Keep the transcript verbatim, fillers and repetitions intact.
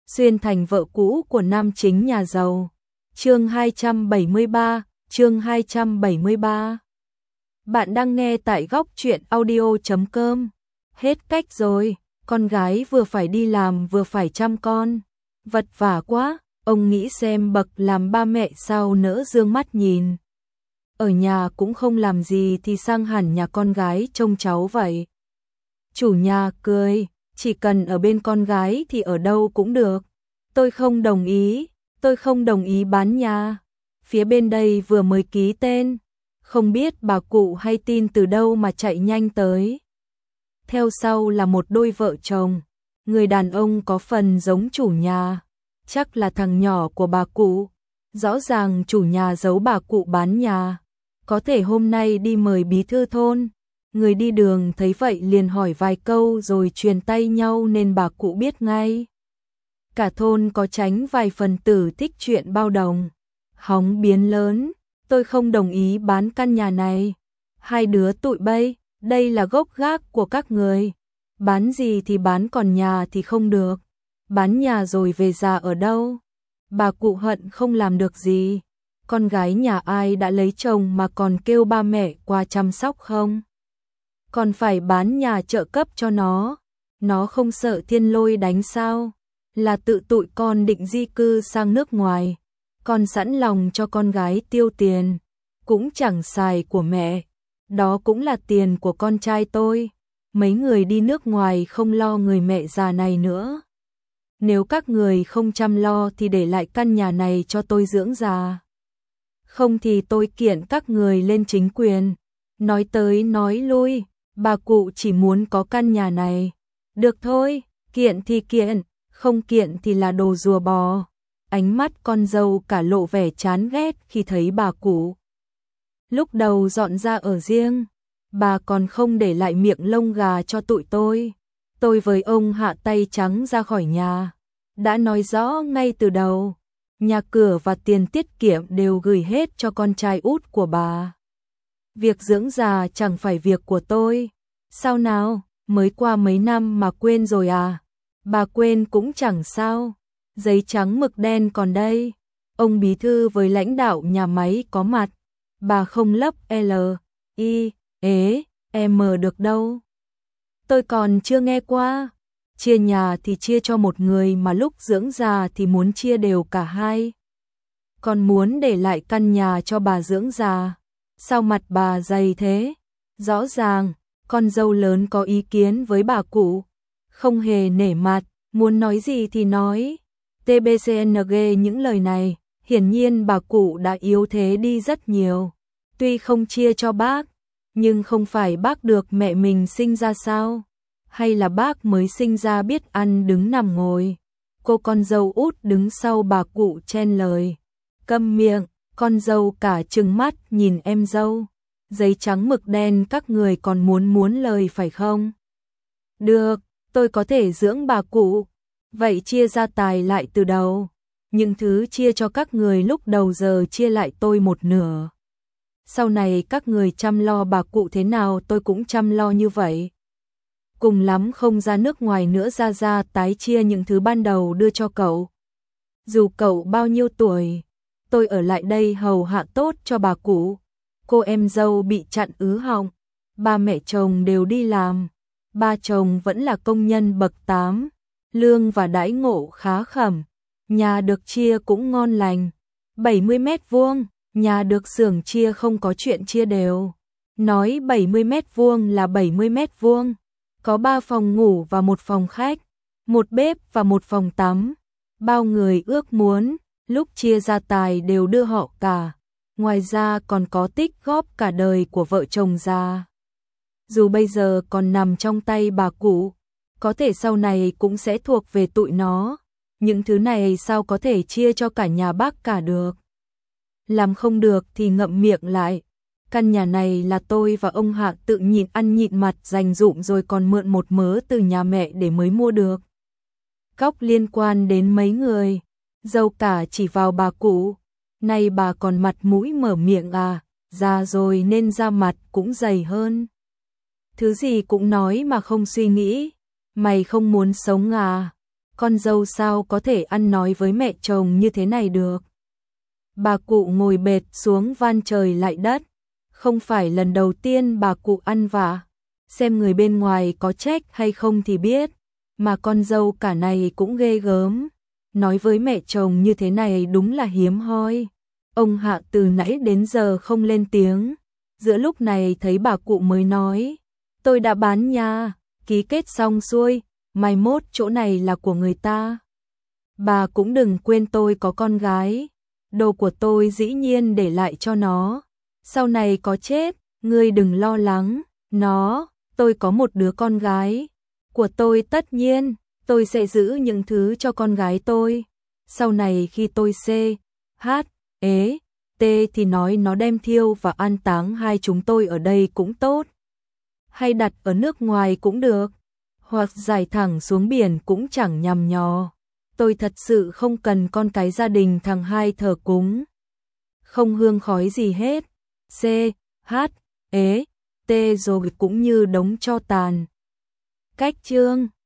xuyên thành vợ cũ của nam chính nhà giàu. Chương hai trăm bảy mươi ba, chương hai trăm bảy mươi ba. Bạn đang nghe tại góc truyện audio chấm com. Hết cách rồi, con gái vừa phải đi làm vừa phải chăm con. Vật vả quá, ông nghĩ xem bậc làm ba mẹ sao nỡ dương mắt nhìn. Ở nhà cũng không làm gì thì sang hẳn nhà con gái trông cháu vậy. Chủ nhà cười, chỉ cần ở bên con gái thì ở đâu cũng được. Tôi không đồng ý, tôi không đồng ý bán nhà. Phía bên đây vừa mới ký tên, không biết bà cụ hay tin từ đâu mà chạy nhanh tới. Theo sau là một đôi vợ chồng, người đàn ông có phần giống chủ nhà, chắc là thằng nhỏ của bà cụ. Rõ ràng chủ nhà giấu bà cụ bán nhà. Có thể hôm nay đi mời bí thư thôn. Người đi đường thấy vậy liền hỏi vài câu rồi truyền tay nhau nên bà cụ biết ngay. Cả thôn có tránh vài phần tử thích chuyện bao đồng. Hóng biến lớn, tôi không đồng ý bán căn nhà này. Hai đứa tụi bay, đây là gốc gác của các người. Bán gì thì bán còn nhà thì không được. Bán nhà rồi về già ở đâu? Bà cụ hận không làm được gì. Con gái nhà ai đã lấy chồng mà còn kêu ba mẹ qua chăm sóc không? Còn phải bán nhà trợ cấp cho nó. Nó không sợ thiên lôi đánh sao? Là tự tụi con định di cư sang nước ngoài. Con sẵn lòng cho con gái tiêu tiền. Cũng chẳng xài của mẹ. Đó cũng là tiền của con trai tôi. Mấy người đi nước ngoài không lo người mẹ già này nữa. Nếu các người không chăm lo thì để lại căn nhà này cho tôi dưỡng già. Không thì tôi kiện các người lên chính quyền. Nói tới nói lui, bà cụ chỉ muốn có căn nhà này. Được thôi, kiện thì kiện, không kiện thì là đồ rùa bò. Ánh mắt con dâu cả lộ vẻ chán ghét khi thấy bà cụ. Lúc đầu dọn ra ở riêng, bà còn không để lại miệng lông gà cho tụi tôi. Tôi với ông hạ tay trắng ra khỏi nhà. Đã nói rõ ngay từ đầu, nhà cửa và tiền tiết kiệm đều gửi hết cho con trai út của bà. Việc dưỡng già chẳng phải việc của tôi. Sao nào, mới qua mấy năm mà quên rồi à? Bà quên cũng chẳng sao. Giấy trắng mực đen còn đây. Ông bí thư với lãnh đạo nhà máy có mặt. Bà không lấp L, I, ế, M được đâu. Tôi còn chưa nghe qua. Chia nhà thì chia cho một người mà lúc dưỡng già thì muốn chia đều cả hai. Còn muốn để lại căn nhà cho bà dưỡng già. Sao mặt bà dày thế? Rõ ràng, con dâu lớn có ý kiến với bà cụ. Không hề nể mặt, muốn nói gì thì nói. tê bê xê en giê những lời này, hiển nhiên bà cụ đã yếu thế đi rất nhiều. Tuy không chia cho bác, nhưng không phải bác được mẹ mình sinh ra sao? Hay là bác mới sinh ra biết ăn đứng nằm ngồi? Cô con dâu út đứng sau bà cụ chen lời. Câm miệng, con dâu cả trừng mắt nhìn em dâu. Giấy trắng mực đen các người còn muốn muốn lời phải không? Được, tôi có thể dưỡng bà cụ. Vậy chia gia tài lại từ đầu. Những thứ chia cho các người lúc đầu giờ chia lại tôi một nửa. Sau này các người chăm lo bà cụ thế nào tôi cũng chăm lo như vậy. Cùng lắm không ra nước ngoài nữa, ra ra tái chia những thứ ban đầu đưa cho cậu. Dù cậu bao nhiêu tuổi, tôi ở lại đây hầu hạ tốt cho bà cụ. Cô em dâu bị chặn ứ họng, ba mẹ chồng đều đi làm, ba chồng vẫn là công nhân bậc tám, lương và đãi ngộ khá khẩm, nhà được chia cũng ngon lành, bảy mươi mét vuông, nhà được xưởng chia không có chuyện chia đều. Nói bảy mươi mét vuông là bảy mươi mét vuông. Có ba phòng ngủ và một phòng khách, một bếp và một phòng tắm. Bao người ước muốn, lúc chia gia tài đều đưa họ cả. Ngoài ra còn có tích góp cả đời của vợ chồng già. Dù bây giờ còn nằm trong tay bà cụ, có thể sau này cũng sẽ thuộc về tụi nó. Những thứ này sao có thể chia cho cả nhà bác cả được? Làm không được thì ngậm miệng lại. Căn nhà này là tôi và ông Hạ tự nhịn ăn nhịn mặt dành dụm rồi còn mượn một mớ từ nhà mẹ để mới mua được. Cóc liên quan đến mấy người, dâu cả chỉ vào bà cụ. Nay bà còn mặt mũi mở miệng à, già rồi nên da mặt cũng dày hơn. Thứ gì cũng nói mà không suy nghĩ, mày không muốn sống à? con dâu sao có thể ăn nói với mẹ chồng như thế này được. Bà cụ ngồi bệt xuống van trời lạy đất, không phải lần đầu tiên bà cụ ăn vạ, xem người bên ngoài có trách hay không thì biết, mà con dâu cả này cũng ghê gớm, nói với mẹ chồng như thế này đúng là hiếm hoi. Ông Hạ từ nãy đến giờ không lên tiếng, giữa lúc này thấy bà cụ mới nói, tôi đã bán nhà, ký kết xong xuôi, mai mốt chỗ này là của người ta. Bà cũng đừng quên tôi có con gái, đồ của tôi dĩ nhiên để lại cho nó, sau này có chết, ngươi đừng lo lắng, nó, tôi có một đứa con gái, của tôi tất nhiên, tôi sẽ giữ những thứ cho con gái tôi, sau này khi tôi C, H, ế, T thì nói nó đem thiêu và an táng hai chúng tôi ở đây cũng tốt, hay đặt ở nước ngoài cũng được, hoặc giải thẳng xuống biển cũng chẳng nhằm nhò. Tôi thật sự không cần con cái gia đình thằng hai thờ cúng. Không hương khói gì hết. C, H, ế, T rồi cũng như đống tro tàn. Cách chương